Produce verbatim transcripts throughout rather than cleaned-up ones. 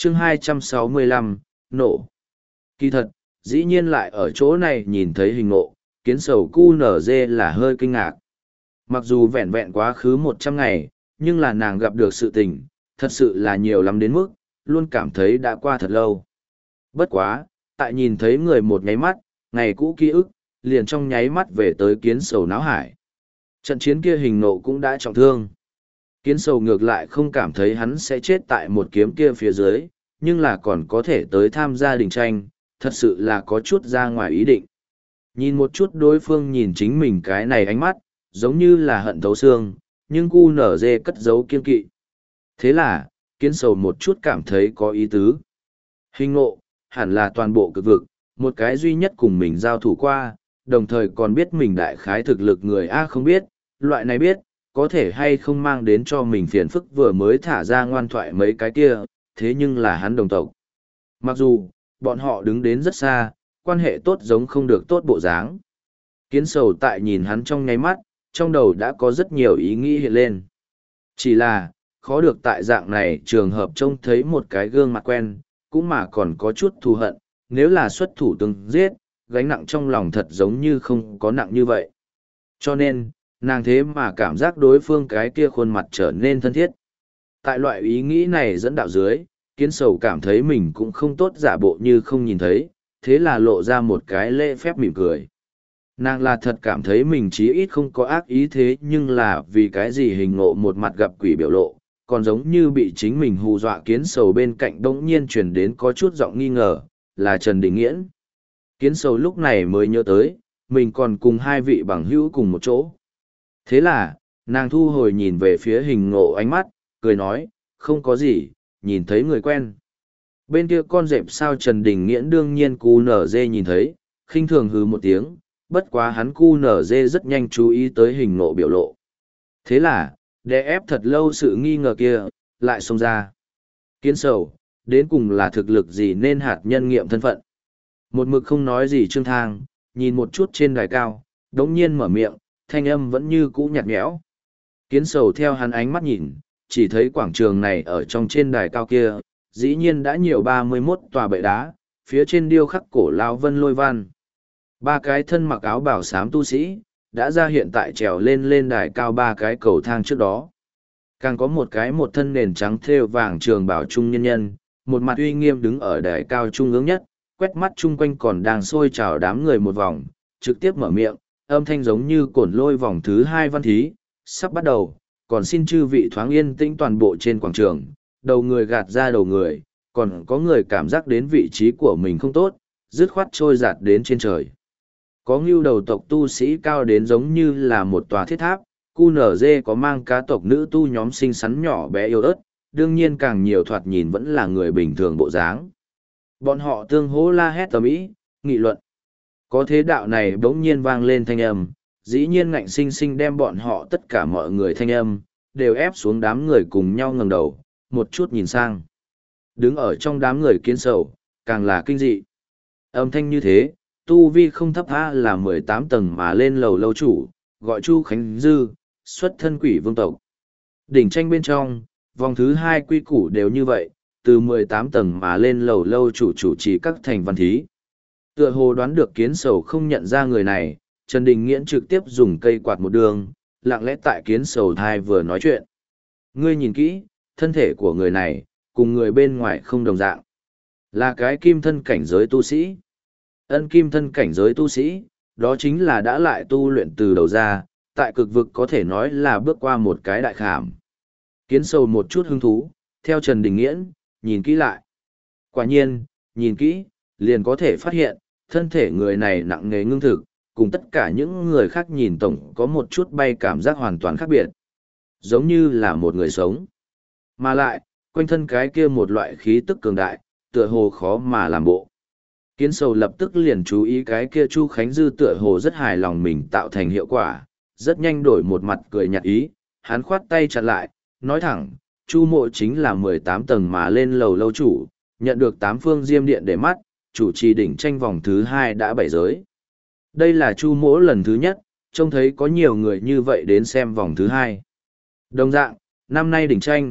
chương hai trăm sáu mươi lăm, nổ. Kỳ thật, dĩ nhiên lại ở chỗ này nhìn thấy hình ngộ, kiến sầu cu nở dê là hơi kinh ngạc. Mặc dù vẹn vẹn quá khứ một trăm ngày, nhưng là nàng gặp được sự tình, thật sự là nhiều lắm đến mức, luôn cảm thấy đã qua thật lâu. Bất quá, tại nhìn thấy người một nháy mắt, ngày cũ ký ức, liền trong nháy mắt về tới kiến sầu náo hải. Trận chiến kia hình nộ cũng đã trọng thương. Kiến sầu ngược lại không cảm thấy hắn sẽ chết tại một kiếm kia phía dưới, nhưng là còn có thể tới tham gia đình tranh, thật sự là có chút ra ngoài ý định. Nhìn một chút đối phương nhìn chính mình cái này ánh mắt, giống như là hận thấu xương, nhưng cu nở dê cất giấu kiên kỵ. Thế là, kiến sầu một chút cảm thấy có ý tứ. Hình ngộ, hẳn là toàn bộ cực vực, một cái duy nhất cùng mình giao thủ qua, đồng thời còn biết mình đại khái thực lực người A không biết, loại này biết, có thể hay không mang đến cho mình phiền phức vừa mới thả ra ngoan thoại mấy cái kia, thế nhưng là hắn đồng tộc. Mặc dù, bọn họ đứng đến rất xa, quan hệ tốt giống không được tốt bộ dáng. Kiến sầu tại nhìn hắn trong nháy mắt, trong đầu đã có rất nhiều ý nghĩ hiện lên. Chỉ là, khó được tại dạng này trường hợp trông thấy một cái gương mặt quen, cũng mà còn có chút thù hận, nếu là xuất thủ từng giết, gánh nặng trong lòng thật giống như không có nặng như vậy. Cho nên, nàng thế mà cảm giác đối phương cái kia khuôn mặt trở nên thân thiết. Tại loại ý nghĩ này dẫn đạo dưới, kiến sầu cảm thấy mình cũng không tốt giả bộ như không nhìn thấy, thế là lộ ra một cái lễ phép mỉm cười. Nàng là thật cảm thấy mình chí ít không có ác ý thế nhưng là vì cái gì hình ngộ một mặt gặp quỷ biểu lộ, còn giống như bị chính mình hù dọa kiến sầu bên cạnh đống nhiên truyền đến có chút giọng nghi ngờ, là Trần Đình Nghiễn. Kiến sầu lúc này mới nhớ tới, mình còn cùng hai vị bằng hữu cùng một chỗ. Thế là, nàng thu hồi nhìn về phía hình ngộ ánh mắt, cười nói, không có gì, nhìn thấy người quen. Bên kia con dẹp sao Trần Đình Nghiễn đương nhiên cu nở dê nhìn thấy, khinh thường hừ một tiếng, bất quá hắn cu nở dê rất nhanh chú ý tới hình ngộ biểu lộ. Thế là, đè ép thật lâu sự nghi ngờ kia, lại xông ra. Kiến sầu, đến cùng là thực lực gì nên hạt nhân nghiệm thân phận. Một mực không nói gì Trương Thang, nhìn một chút trên đài cao, đống nhiên mở miệng, thanh âm vẫn như cũ nhạt nhẽo. Kiến sầu theo hắn ánh mắt nhìn, chỉ thấy quảng trường này ở trong trên đài cao kia, dĩ nhiên đã nhiều ba mươi mốt tòa bệ đá, phía trên điêu khắc cổ lao vân lôi văn. Ba cái thân mặc áo bảo xám tu sĩ, đã ra hiện tại trèo lên lên đài cao ba cái cầu thang trước đó. Càng có một cái một thân nền trắng thêu vàng trường bảo trung nhân nhân, một mặt uy nghiêm đứng ở đài cao trung ương nhất, quét mắt chung quanh còn đang sôi trào đám người một vòng, trực tiếp mở miệng, âm thanh giống như cổn lôi vòng thứ hai văn thí, sắp bắt đầu, còn xin chư vị thoáng yên tĩnh toàn bộ trên quảng trường, đầu người gạt ra đầu người, còn có người cảm giác đến vị trí của mình không tốt, dứt khoát trôi giạt đến trên trời. Có ngưu đầu tộc tu sĩ cao đến giống như là một tòa thiết tháp, cu nở dê có mang cá tộc nữ tu nhóm xinh xắn nhỏ bé yếu ớt, đương nhiên càng nhiều thoạt nhìn vẫn là người bình thường bộ dáng. Bọn họ tương hỗ la hét tầm ý, nghị luận. Có thế đạo này bỗng nhiên vang lên thanh âm, dĩ nhiên ngạnh sinh sinh đem bọn họ tất cả mọi người thanh âm, đều ép xuống đám người cùng nhau ngẩng đầu, một chút nhìn sang. Đứng ở trong đám người kiến sầu, càng là kinh dị. Âm thanh như thế, tu vi không thấp tha là mười tám tầng mà lên lầu lâu chủ, gọi Chu Khánh Dư, xuất thân quỷ vương tộc. Đỉnh tranh bên trong, vòng thứ hai quy củ đều như vậy, từ mười tám tầng mà lên lầu lâu chủ chủ trì các thành văn thí. Tựa hồ đoán được kiến sầu không nhận ra người này, Trần Đình Nghiễn trực tiếp dùng cây quạt một đường, lặng lẽ tại kiến sầu thai vừa nói chuyện. Ngươi nhìn kỹ, thân thể của người này, cùng người bên ngoài không đồng dạng. Là cái kim thân cảnh giới tu sĩ. Ân kim thân cảnh giới tu sĩ, đó chính là đã lại tu luyện từ đầu ra, tại cực vực có thể nói là bước qua một cái đại khảm. Kiến sầu một chút hứng thú, theo Trần Đình Nghiễn, nhìn kỹ lại. Quả nhiên, nhìn kỹ, liền có thể phát hiện, thân thể người này nặng nề ngưng thực, cùng tất cả những người khác nhìn tổng có một chút bay cảm giác hoàn toàn khác biệt. Giống như là một người sống. Mà lại, quanh thân cái kia một loại khí tức cường đại, tựa hồ khó mà làm bộ. Kiến sầu lập tức liền chú ý cái kia Chu Khánh Dư tựa hồ rất hài lòng mình tạo thành hiệu quả, rất nhanh đổi một mặt cười nhạt ý, hắn khoát tay chặn lại, nói thẳng, Chu mộ chính là mười tám tầng mà lên lầu lâu chủ, nhận được tám phương diêm điện để mắt, chủ trì đỉnh tranh vòng thứ hai đã bảy giới. Đây là Chu mỗ lần thứ nhất, trông thấy có nhiều người như vậy đến xem vòng thứ hai. Đồng dạng, năm nay đỉnh tranh,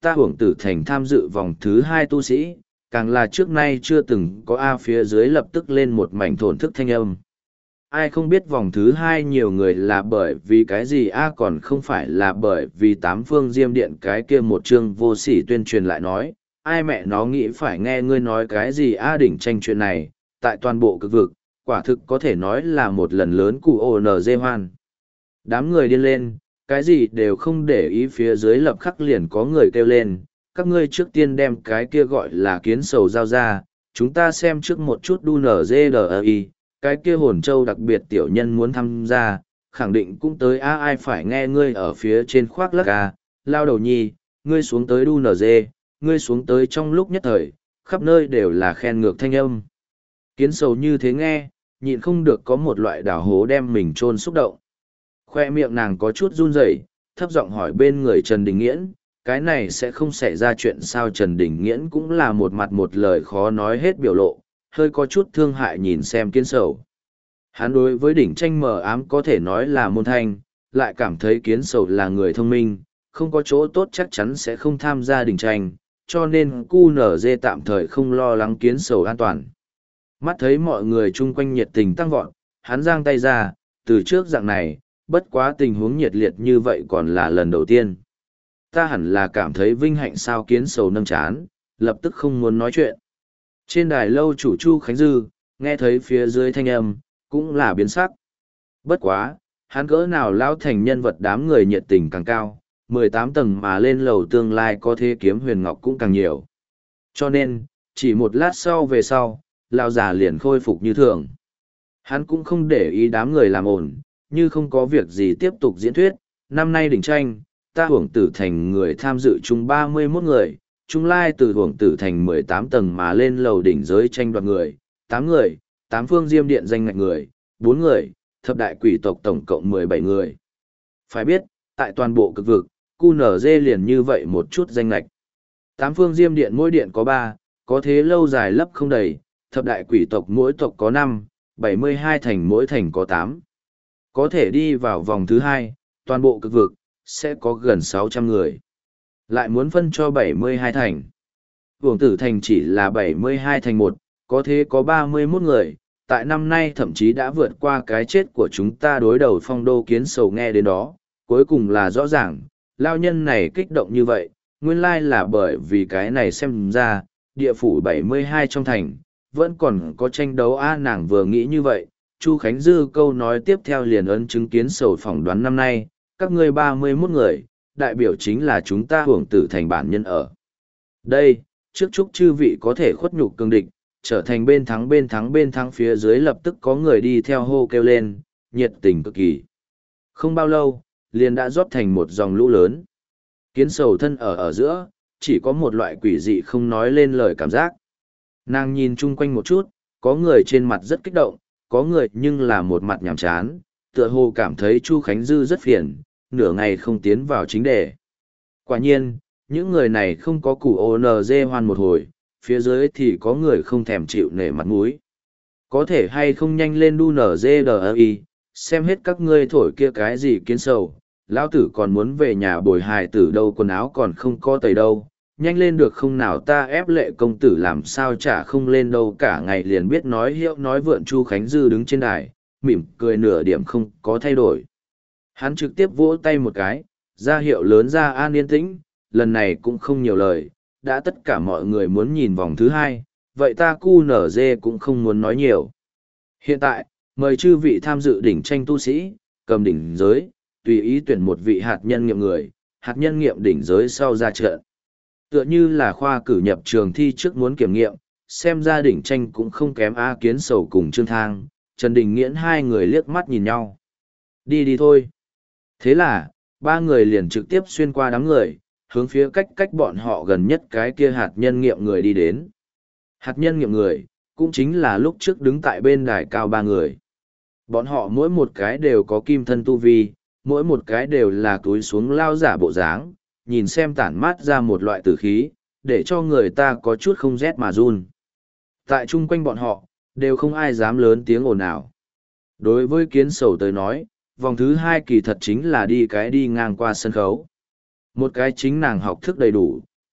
ta hưởng tử thành tham dự vòng thứ hai tu sĩ, càng là trước nay chưa từng có A phía dưới lập tức lên một mảnh thổn thức thanh âm. Ai không biết vòng thứ hai nhiều người là bởi vì cái gì A còn không phải là bởi vì tám phương diêm điện cái kia một chương vô sỉ tuyên truyền lại nói, ai mẹ nó nghĩ phải nghe ngươi nói cái gì A đỉnh tranh chuyện này, tại toàn bộ cực vực, quả thực có thể nói là một lần lớn cụ ồ nờ dê hoan. Đám người điên lên, cái gì đều không để ý phía dưới lập khắc liền có người kêu lên, các ngươi trước tiên đem cái kia gọi là kiến sầu giao ra, chúng ta xem trước một chút đu nở dê đờ i, cái kia hồn châu đặc biệt tiểu nhân muốn tham gia, khẳng định cũng tới a ai phải nghe ngươi ở phía trên khoác lắc a, lao đầu nhi, ngươi xuống tới đu nở dê, ngươi xuống tới trong lúc nhất thời, khắp nơi đều là khen ngược thanh âm. Kiến sầu như thế nghe, nhịn không được có một loại đảo hố đem mình chôn xúc động. Khoe miệng nàng có chút run rẩy, thấp giọng hỏi bên người Trần Đình Nghiễn, cái này sẽ không xảy ra chuyện sao? Trần Đình Nghiễn cũng là một mặt một lời khó nói hết biểu lộ, hơi có chút thương hại nhìn xem kiến sầu. Hắn đối với đỉnh tranh mờ ám có thể nói là môn thanh, lại cảm thấy kiến sầu là người thông minh, không có chỗ tốt chắc chắn sẽ không tham gia đỉnh tranh, cho nên cu nở dê tạm thời không lo lắng kiến sầu an toàn. Mắt thấy mọi người chung quanh nhiệt tình tăng vọt, hắn giang tay ra, từ trước dạng này, bất quá tình huống nhiệt liệt như vậy còn là lần đầu tiên. Ta hẳn là cảm thấy vinh hạnh sao? Kiến sầu nâng chán, lập tức không muốn nói chuyện. Trên đài lâu chủ Chu Khánh Dư, nghe thấy phía dưới thanh âm, cũng là biến sắc. Bất quá, hắn cỡ nào lao thành nhân vật đám người nhiệt tình càng cao, mười tám tầng mà lên lầu tương lai có thế kiếm huyền ngọc cũng càng nhiều. Cho nên, chỉ một lát sau về sau, lao giả liền khôi phục như thường. Hắn cũng không để ý đám người làm ổn, như không có việc gì tiếp tục diễn thuyết. Năm nay đỉnh tranh, ta hưởng tử thành người tham dự chung ba mươi mốt người, chung lai từ hưởng tử thành mười tám tầng mà lên lầu đỉnh giới tranh đoạt người, tám người, tám phương diêm điện danh ngạch người, bốn người, thập đại quỷ tộc tổng cộng mười bảy người. Phải biết, tại toàn bộ cực vực, cu nở dê liền như vậy một chút danh ngạch. Tám phương diêm điện mỗi điện có ba, có thế lâu dài lấp không đầy, thập đại quỷ tộc mỗi tộc có năm, bảy mươi hai thành mỗi thành có tám. Có thể đi vào vòng thứ hai, toàn bộ cực vực, sẽ có gần sáu trăm người. Lại muốn phân cho bảy mươi hai thành. Hưởng tử thành chỉ là bảy mươi hai thành một, có thế có ba mươi mốt người, tại năm nay thậm chí đã vượt qua cái chết của chúng ta đối đầu phong đô kiến sầu nghe đến đó, cuối cùng là rõ ràng, lao nhân này kích động như vậy, nguyên lai là bởi vì cái này xem ra, địa phủ bảy mươi hai trong thành, vẫn còn có tranh đấu a nàng vừa nghĩ như vậy, Chu Khánh Dư câu nói tiếp theo liền ấn chứng kiến sầu phỏng đoán năm nay, các ngươi ba mươi mốt người, đại biểu chính là chúng ta hưởng tử thành bản nhân ở. Đây, trước chúc chư vị có thể khuất nhục cương địch, trở thành bên thắng bên thắng bên thắng phía dưới lập tức có người đi theo hô kêu lên, nhiệt tình cực kỳ. Không bao lâu, liền đã rót thành một dòng lũ lớn. Kiến sầu thân ở ở giữa, chỉ có một loại quỷ dị không nói lên lời cảm giác. Nàng nhìn chung quanh một chút, có người trên mặt rất kích động, có người nhưng là một mặt nhàm chán, tựa hồ cảm thấy Chu Khánh Dư rất phiền, nửa ngày không tiến vào chính đề. Quả nhiên, những người này không có củ ô nờ dê hoan một hồi, phía dưới thì có người không thèm chịu nể mặt mũi. Có thể hay không nhanh lên đu nở dê đờ i, xem hết các ngươi thổi kia cái gì kiến sầu, lão tử còn muốn về nhà bồi hài tử đâu, quần áo còn không có tẩy đâu, nhanh lên được không nào, ta ép lệ công tử làm sao chả không lên đâu, cả ngày liền biết nói hiệu nói vượn. Chu Khánh Dư đứng trên đài, mỉm cười nửa điểm không có thay đổi. Hắn trực tiếp vỗ tay một cái, ra hiệu lớn ra an yên tĩnh, lần này cũng không nhiều lời, đã tất cả mọi người muốn nhìn vòng thứ hai, vậy ta cu nở dê cũng không muốn nói nhiều. Hiện tại, mời chư vị tham dự đỉnh tranh tu sĩ, cầm đỉnh giới, tùy ý tuyển một vị hạt nhân nghiệm người, hạt nhân nghiệm đỉnh giới sau ra trận. Tựa như là khoa cử nhập trường thi trước muốn kiểm nghiệm, xem ra đỉnh tranh cũng không kém A Kiến Sầu cùng Trương Thang, Trần Đình Nghiễn hai người liếc mắt nhìn nhau. Đi đi thôi. Thế là, ba người liền trực tiếp xuyên qua đám người, hướng phía cách cách bọn họ gần nhất cái kia hạt nhân nghiệm người đi đến. Hạt nhân nghiệm người, cũng chính là lúc trước đứng tại bên đài cao ba người. Bọn họ mỗi một cái đều có kim thân tu vi, mỗi một cái đều là túi xuống lao giả bộ dáng, nhìn xem tản mát ra một loại tử khí, để cho người ta có chút không rét mà run. Tại chung quanh bọn họ, đều không ai dám lớn tiếng ồn ào. Đối với Kiến Sầu tới nói, vòng thứ hai kỳ thật chính là đi cái đi ngang qua sân khấu. Một cái chính nàng học thức đầy đủ,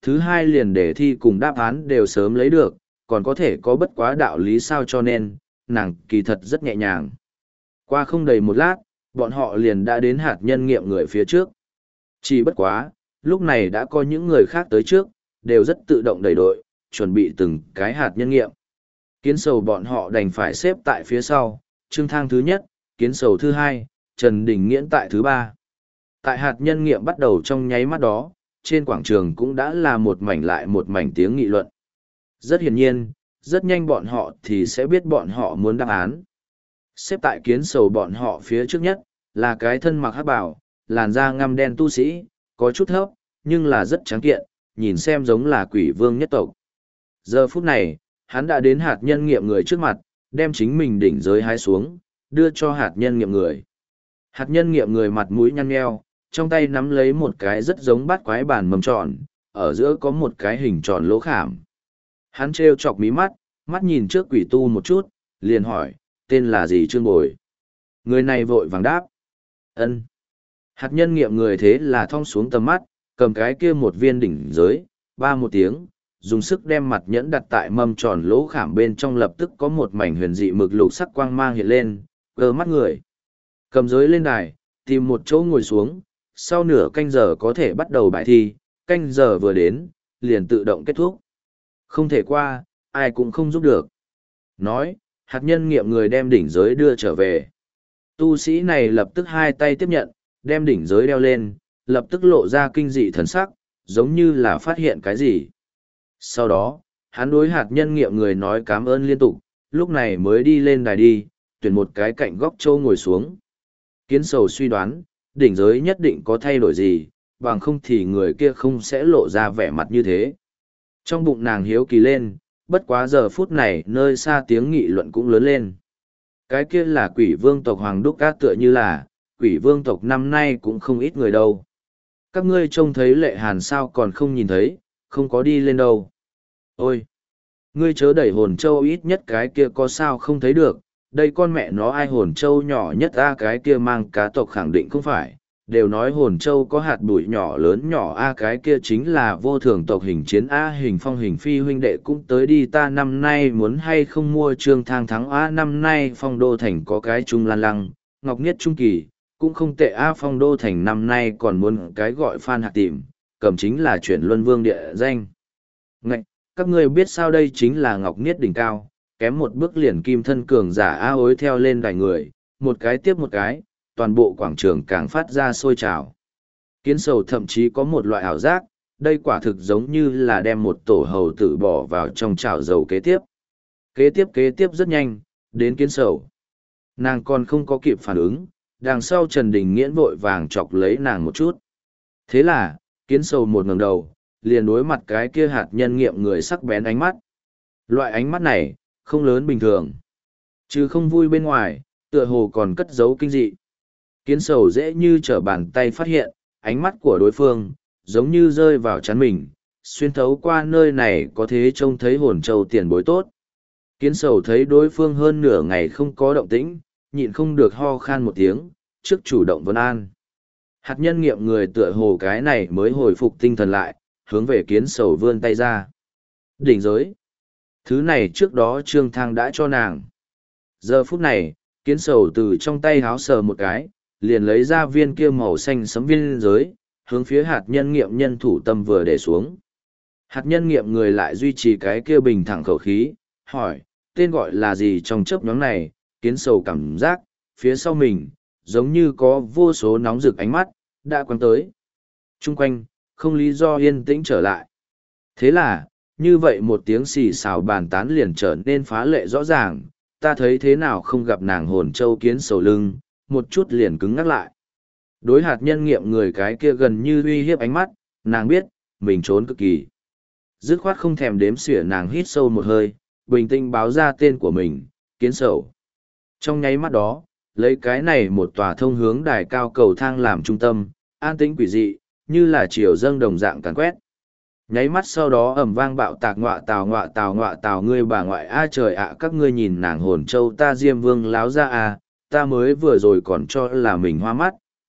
thứ hai liền đề thi cùng đáp án đều sớm lấy được, còn có thể có bất quá đạo lý sao, cho nên, nàng kỳ thật rất nhẹ nhàng. Qua không đầy một lát, bọn họ liền đã đến hạt nhân nghiệm người phía trước. Chỉ bất quá, lúc này đã có những người khác tới trước, đều rất tự động đầy đội, chuẩn bị từng cái hạt nhân nghiệm. Kiến sầu bọn họ đành phải xếp tại phía sau, Trương Thang thứ nhất, Kiến sầu thứ hai, Trần Đình Nghiễn tại thứ ba. Tại hạt nhân nghiệm bắt đầu trong nháy mắt đó, trên quảng trường cũng đã là một mảnh lại một mảnh tiếng nghị luận. Rất hiển nhiên, rất nhanh bọn họ thì sẽ biết bọn họ muốn đáp án. Xếp tại Kiến sầu bọn họ phía trước nhất, là cái thân mặc hắc bào, làn da ngăm đen tu sĩ, có chút thấp, nhưng là rất trắng kiện, nhìn xem giống là quỷ vương nhất tộc. Giờ phút này, hắn đã đến hạt nhân nghiệm người trước mặt, đem chính mình đỉnh giới hái xuống, đưa cho hạt nhân nghiệm người. Hạt nhân nghiệm người mặt mũi nhăn nheo, trong tay nắm lấy một cái rất giống bát quái bản mầm tròn, ở giữa có một cái hình tròn lỗ khảm. Hắn trêu chọc mí mắt, mắt nhìn trước quỷ tu một chút, liền hỏi, tên là gì Trương Bồi? Người này vội vàng đáp. Ân. Hạt nhân nghiệm người thế là thong xuống tầm mắt, cầm cái kia một viên đỉnh giới, ba một tiếng, dùng sức đem mặt nhẫn đặt tại mâm tròn lỗ khảm bên trong, lập tức có một mảnh huyền dị mực lục sắc quang mang hiện lên, cơ mắt người. Cầm giới lên đài, tìm một chỗ ngồi xuống, sau nửa canh giờ có thể bắt đầu bài thi, canh giờ vừa đến, liền tự động kết thúc. Không thể qua, ai cũng không giúp được. Nói, hạt nhân nghiệm người đem đỉnh giới đưa trở về. Tu sĩ này lập tức hai tay tiếp nhận, đem đỉnh giới đeo lên, lập tức lộ ra kinh dị thần sắc, giống như là phát hiện cái gì. Sau đó, hắn đối hạt nhân nghiệm người nói cảm ơn liên tục, lúc này mới đi lên đài đi, tuyển một cái cạnh góc châu ngồi xuống. Kiến sầu suy đoán, đỉnh giới nhất định có thay đổi gì, bằng không thì người kia không sẽ lộ ra vẻ mặt như thế. Trong bụng nàng hiếu kỳ lên, bất quá giờ phút này nơi xa tiếng nghị luận cũng lớn lên. Cái kia là quỷ vương tộc Hoàng Đúc Cát, tựa như là, quỷ vương tộc năm nay cũng không ít người đâu. Các ngươi trông thấy Lệ Hàn sao còn không nhìn thấy, không có đi lên đâu. Ôi! Ngươi chớ đẩy hồn châu, ít nhất cái kia có sao không thấy được, đây con mẹ nó ai hồn châu nhỏ nhất a, cái kia mang cá tộc khẳng định không phải, đều nói hồn châu có hạt bụi nhỏ lớn nhỏ a, cái kia chính là vô thường tộc hình chiến a, hình phong hình phi huynh đệ cũng tới đi, ta năm nay muốn hay không mua Trương Thang thắng a, năm nay phong đô thành có cái trung lan lăng, ngọc niết trung kỳ, cũng không tệ a, phong đô thành năm nay còn muốn cái gọi Phan Hạc Tìm, cầm chính là chuyển luân vương địa danh. Ngạch, các ngươi biết sao đây chính là ngọc niết đỉnh cao, kém một bước liền kim thân cường giả a, ối theo lên đài người, một cái tiếp một cái, toàn bộ quảng trường càng phát ra sôi trào. Kiến sầu thậm chí có một loại ảo giác, đây quả thực giống như là đem một tổ hầu tử bỏ vào trong chảo dầu kế tiếp. Kế tiếp kế tiếp rất nhanh, đến kiến sầu. Nàng còn không có kịp phản ứng, đằng sau Trần Đình Nghiễn vội vàng chọc lấy nàng một chút. Thế là, kiến sầu một ngẩng đầu, liền đối mặt cái kia hạt nhân nghiệm người sắc bén ánh mắt. Loại ánh mắt này, không lớn bình thường. Chứ không vui bên ngoài, tựa hồ còn cất giấu kinh dị. Kiến sầu dễ như trở bàn tay phát hiện, ánh mắt của đối phương, giống như rơi vào chắn mình, xuyên thấu qua nơi này có thế trông thấy hồn châu tiền bối tốt. Kiến sầu thấy đối phương hơn nửa ngày không có động tĩnh, nhịn không được ho khan một tiếng, trước chủ động vấn an. Hạt nhân nghiệm người tựa hồ cái này mới hồi phục tinh thần lại, hướng về kiến sầu vươn tay ra. Đỉnh giới. Thứ này trước đó Trương Thang đã cho nàng. Giờ phút này, kiến sầu từ trong tay háo sờ một cái, liền lấy ra viên kia màu xanh sấm viên giới, hướng phía hạt nhân nghiệm nhân thủ tâm vừa để xuống. Hạt nhân nghiệm người lại duy trì cái kia bình thẳng khẩu khí, hỏi, tên gọi là gì trong chớp nhóm này, kiến sầu cảm giác, phía sau mình, giống như có vô số nóng rực ánh mắt, đã quăng tới. Trung quanh, không lý do yên tĩnh trở lại. Thế là, như vậy một tiếng xì xào bàn tán liền trở nên phá lệ rõ ràng, ta thấy thế nào không gặp nàng hồn châu kiến sầu lưng, một chút liền cứng ngắc lại. Đối hạt nhân nghiệm người cái kia gần như uy hiếp ánh mắt, nàng biết, mình trốn cực kỳ. Dứt khoát không thèm đếm xỉa, nàng hít sâu một hơi, bình tĩnh báo ra tên của mình, kiến sầu. Trong nháy mắt đó, lấy cái này một tòa thông hướng đài cao cầu thang làm trung tâm, an tĩnh quỷ dị, như là chiều dâng đồng dạng càn quét. Nháy mắt sau đó ầm vang bạo tạc, ngọa tào ngọa tào ngọa tào, ngươi bà ngoại a trời ạ, các ngươi nhìn nàng hồn châu ta Diêm Vương láo ra à, ta mới vừa rồi còn cho là mình hoa mắt,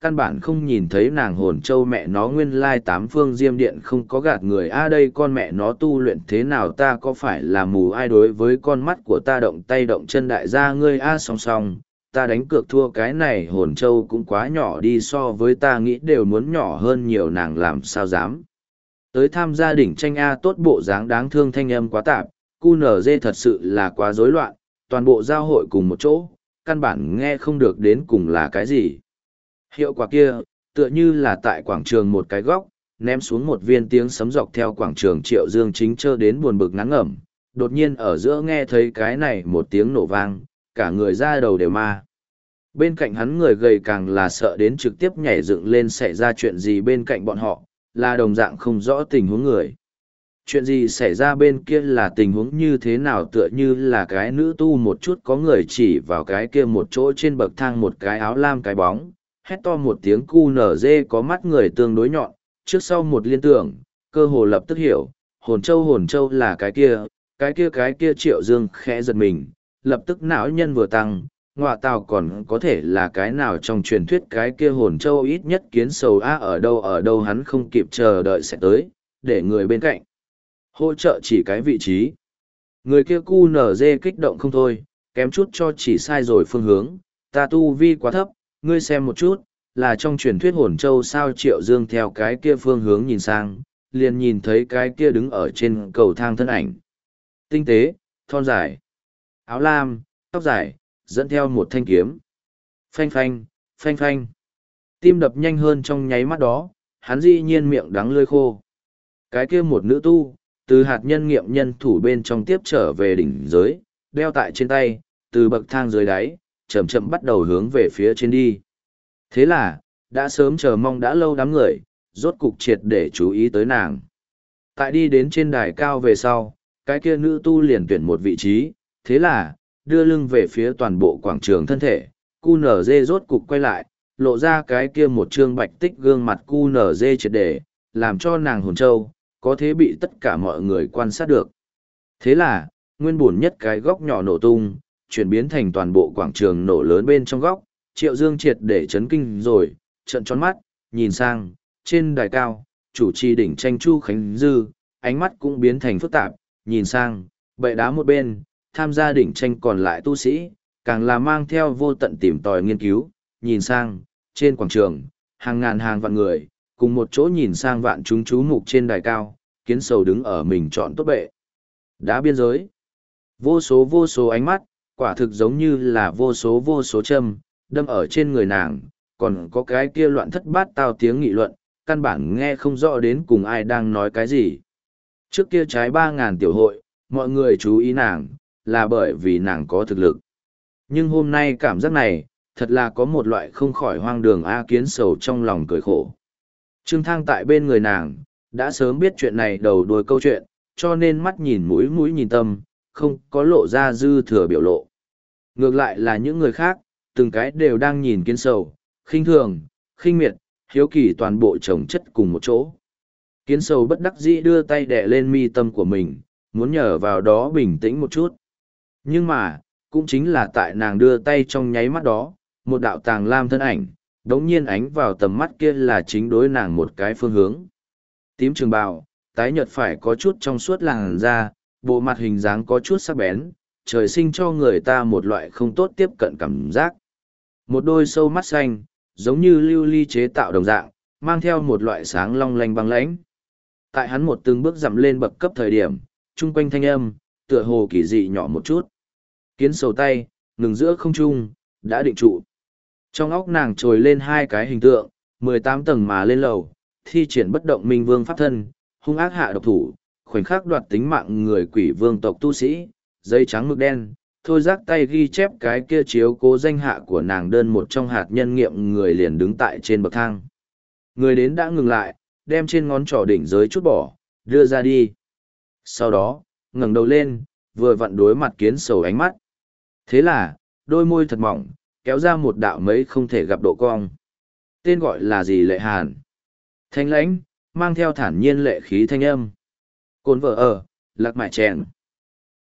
căn bản không nhìn thấy nàng hồn châu mẹ nó nguyên lai tám phương diêm điện không có gạt người a đây con mẹ nó tu luyện thế nào ta có phải là mù ai đối với con mắt của ta động tay động chân đại gia ngươi a song song ta đánh cược thua cái này hồn châu cũng quá nhỏ đi so với ta nghĩ đều muốn nhỏ hơn nhiều nàng làm sao dám tới tham gia đỉnh tranh a tốt bộ dáng đáng thương thanh âm quá tạp cu nở dê thật sự là quá rối loạn toàn bộ giao hội cùng một chỗ căn bản nghe không được đến cùng là cái gì hiệu quả kia tựa như là tại quảng trường một cái góc ném xuống một viên tiếng sấm dọc theo quảng trường triệu dương chính chơ đến buồn bực ngắn ngẩm đột nhiên ở giữa nghe thấy cái này một tiếng nổ vang cả người ra đầu đều ma bên cạnh hắn người gầy càng là sợ đến trực tiếp nhảy dựng lên xảy ra chuyện gì bên cạnh bọn họ là đồng dạng không rõ tình huống người chuyện gì xảy ra bên kia là tình huống như thế nào tựa như là cái nữ tu một chút có người chỉ vào cái kia một chỗ trên bậc thang một cái áo lam cái bóng hét to một tiếng cu nở dê có mắt người tương đối nhọn trước sau một liên tưởng cơ hồ lập tức hiểu hồn châu hồn châu là cái kia cái kia cái kia triệu dương khẽ giật mình lập tức não nhân vừa tăng ngọa tào còn có thể là cái nào trong truyền thuyết cái kia hồn châu ít nhất kiến sầu a ở đâu ở đâu hắn không kịp chờ đợi sẽ tới để người bên cạnh hỗ trợ chỉ cái vị trí người kia cu nở dê kích động không thôi kém chút cho chỉ sai rồi phương hướng ta tu vi quá thấp ngươi xem một chút là trong truyền thuyết hồn châu sao triệu dương theo cái kia phương hướng nhìn sang liền nhìn thấy cái kia đứng ở trên cầu thang thân ảnh tinh tế thon dài áo lam tóc dài dẫn theo một thanh kiếm phanh phanh phanh phanh tim đập nhanh hơn trong nháy mắt đó hắn dĩ nhiên miệng đắng lưỡi khô cái kia một nữ tu từ hạt nhân nghiệm nhân thủ bên trong tiếp trở về đỉnh giới đeo tại trên tay từ bậc thang dưới đáy chậm chậm bắt đầu hướng về phía trên đi thế là đã sớm chờ mong đã lâu đám người rốt cục triệt để chú ý tới nàng tại đi đến trên đài cao về sau cái kia nữ tu liền tuyển một vị trí thế là đưa lưng về phía toàn bộ quảng trường thân thể cu nở dê rốt cục quay lại lộ ra cái kia một trương bạch tích gương mặt cu nở dê triệt để làm cho nàng hồn trâu có thế bị tất cả mọi người quan sát được thế là nguyên bổn nhất cái góc nhỏ nổ tung chuyển biến thành toàn bộ quảng trường nổ lớn bên trong góc triệu dương triệt để chấn kinh rồi trợn tròn mắt nhìn sang trên đài cao chủ trì đỉnh tranh Chu Khánh Dư ánh mắt cũng biến thành phức tạp nhìn sang bệ đá một bên tham gia đỉnh tranh còn lại tu sĩ càng là mang theo vô tận tìm tòi nghiên cứu nhìn sang trên quảng trường hàng ngàn hàng vạn người cùng một chỗ nhìn sang vạn chúng chú mục trên đài cao kiến sầu đứng ở mình chọn tốt bệ đá biên giới vô số vô số ánh mắt quả thực giống như là vô số vô số châm đâm ở trên người nàng còn có cái kia loạn thất bát tao tiếng nghị luận căn bản nghe không rõ đến cùng ai đang nói cái gì trước kia trái ba ngàn tiểu hội mọi người chú ý nàng là bởi vì nàng có thực lực nhưng hôm nay cảm giác này thật là có một loại không khỏi hoang đường a kiến sầu trong lòng cười khổ trương thang tại bên người nàng đã sớm biết chuyện này đầu đuôi câu chuyện cho nên mắt nhìn mũi mũi nhìn tâm không có lộ ra dư thừa biểu lộ ngược lại là những người khác từng cái đều đang nhìn kiến sầu khinh thường khinh miệt hiếu kỳ toàn bộ chồng chất cùng một chỗ kiến sầu bất đắc dĩ đưa tay đẻ lên mi tâm của mình muốn nhờ vào đó bình tĩnh một chút nhưng mà cũng chính là tại nàng đưa tay trong nháy mắt đó một đạo tàng lam thân ảnh đống nhiên ánh vào tầm mắt kia là chính đối nàng một cái phương hướng tím trường bào tái nhợt phải có chút trong suốt làn da bộ mặt hình dáng có chút sắc bén trời sinh cho người ta một loại không tốt tiếp cận cảm giác một đôi sâu mắt xanh giống như lưu ly chế tạo đồng dạng mang theo một loại sáng long lanh băng lãnh tại hắn một từng bước dặm lên bậc cấp thời điểm chung quanh thanh âm tựa hồ kỳ dị nhỏ một chút kiến sầu tay ngừng giữa không trung đã định trụ trong óc nàng trồi lên hai cái hình tượng mười tám tầng mà lên lầu thi triển bất động minh vương pháp thân hung ác hạ độc thủ khoảnh khắc đoạt tính mạng người quỷ vương tộc tu sĩ giấy trắng mực đen thôi rác tay ghi chép cái kia chiếu cố danh hạ của nàng đơn một trong hạt nhân nghiệm người liền đứng tại trên bậc thang người đến đã ngừng lại đem trên ngón trỏ đỉnh giới chút bỏ đưa ra đi sau đó ngẩng đầu lên vừa vặn đối mặt kiến sầu ánh mắt thế là đôi môi thật mỏng kéo ra một đạo mấy không thể gặp độ cong tên gọi là gì lệ hàn thanh lãnh mang theo thản nhiên lệ khí thanh âm cồn vợ ở lạc mại chèn